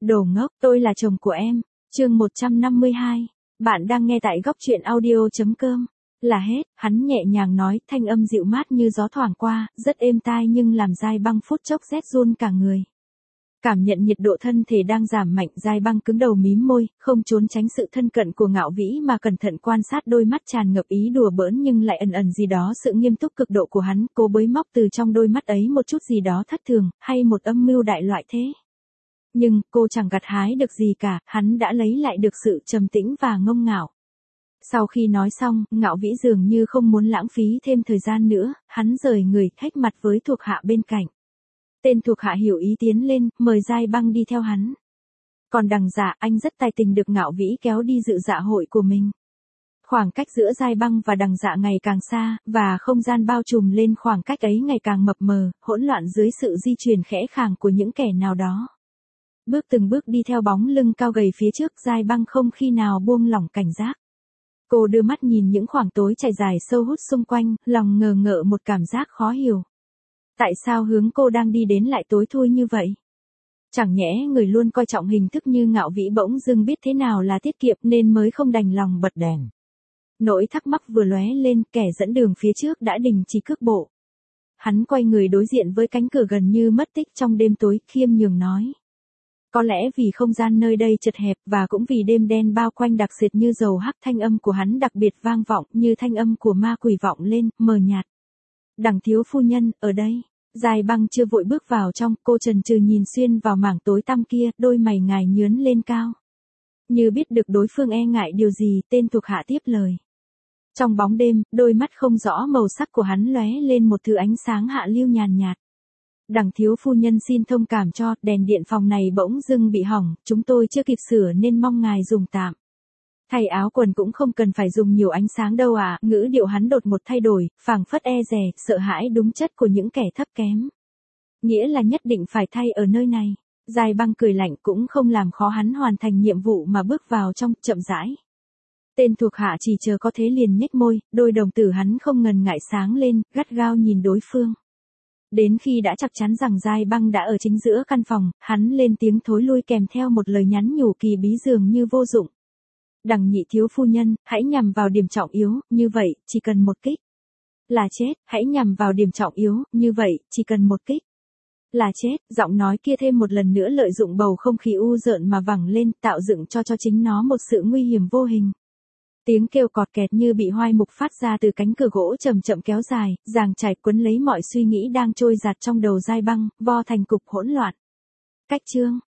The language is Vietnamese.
Đồ ngốc, tôi là chồng của em. Chương 152. Bạn đang nghe tại góc truyện audio.com. Là hết, hắn nhẹ nhàng nói, thanh âm dịu mát như gió thoảng qua, rất êm tai nhưng làm Giai Băng phút chốc rét run cả người. Cảm nhận nhiệt độ thân thể đang giảm mạnh, Giai Băng cứng đầu mím môi, không trốn tránh sự thân cận của Ngạo Vĩ mà cẩn thận quan sát đôi mắt tràn ngập ý đùa bỡn nhưng lại ẩn ẩn gì đó sự nghiêm túc cực độ của hắn, cố bới móc từ trong đôi mắt ấy một chút gì đó thất thường, hay một âm mưu đại loại thế. Nhưng, cô chẳng gặt hái được gì cả, hắn đã lấy lại được sự trầm tĩnh và ngông ngạo. Sau khi nói xong, Ngạo Vĩ dường như không muốn lãng phí thêm thời gian nữa, hắn rời người, thách mặt với thuộc hạ bên cạnh. Tên thuộc hạ hiểu ý tiến lên, mời Giai Băng đi theo hắn. Còn Đằng Dạ, anh rất tài tình được Ngạo Vĩ kéo đi dự dạ hội của mình. Khoảng cách giữa Giai Băng và Đằng Dạ ngày càng xa, và không gian bao trùm lên khoảng cách ấy ngày càng mập mờ, hỗn loạn dưới sự di chuyển khẽ khàng của những kẻ nào đó. Bước từng bước đi theo bóng lưng cao gầy phía trước, Giai Băng không khi nào buông lỏng cảnh giác. Cô đưa mắt nhìn những khoảng tối trải dài sâu hút xung quanh, lòng ngờ ngợ một cảm giác khó hiểu. Tại sao hướng cô đang đi đến lại tối thui như vậy? Chẳng nhẽ người luôn coi trọng hình thức như Ngạo Vĩ bỗng dưng biết thế nào là tiết kiệm nên mới không đành lòng bật đèn. Nỗi thắc mắc vừa lóe lên, kẻ dẫn đường phía trước đã đình chỉ cước bộ. Hắn quay người đối diện với cánh cửa gần như mất tích trong đêm tối, khiêm nhường nói. Có lẽ vì không gian nơi đây chật hẹp và cũng vì đêm đen bao quanh đặc sệt như dầu hắc, thanh âm của hắn đặc biệt vang vọng như thanh âm của ma quỷ vọng lên, mờ nhạt. Đằng thiếu phu nhân, ở đây. Giai Băng chưa vội bước vào trong, cô chần chừ nhìn xuyên vào mảng tối tăm kia, đôi mày ngài nhướn lên cao. Như biết được đối phương e ngại điều gì, tên thuộc hạ tiếp lời. Trong bóng đêm, đôi mắt không rõ màu sắc của hắn lóe lên một thứ ánh sáng hạ lưu nhàn nhạt. Đằng thiếu phu nhân xin thông cảm cho, đèn điện phòng này bỗng dưng bị hỏng, chúng tôi chưa kịp sửa nên mong ngài dùng tạm. Thay áo quần cũng không cần phải dùng nhiều ánh sáng đâu ạ, ngữ điệu hắn đột một thay đổi, phảng phất e dè, sợ hãi đúng chất của những kẻ thấp kém. Nghĩa là nhất định phải thay ở nơi này. Giai Băng cười lạnh cũng không làm khó hắn hoàn thành nhiệm vụ mà bước vào trong, chậm rãi. Tên thuộc hạ chỉ chờ có thế liền nhếch môi, đôi đồng tử hắn không ngần ngại sáng lên, gắt gao nhìn đối phương. Đến khi đã chắc chắn rằng Giai Băng đã ở chính giữa căn phòng, hắn lên tiếng thối lui kèm theo một lời nhắn nhủ kỳ bí dường như vô dụng. Đằng nhị thiếu phu nhân, hãy nhằm vào điểm trọng yếu, như vậy, chỉ cần một kích. Là chết, hãy nhằm vào điểm trọng yếu, như vậy, chỉ cần một kích. Là chết, giọng nói kia thêm một lần nữa lợi dụng bầu không khí u rợn mà vẳng lên, tạo dựng cho chính nó một sự nguy hiểm vô hình. Tiếng kêu cọt kẹt như bị hoai mục phát ra từ cánh cửa gỗ chậm chậm kéo dài, dàng trải quấn lấy mọi suy nghĩ đang trôi dạt trong đầu Giai Băng, vo thành cục hỗn loạn. Cách chương.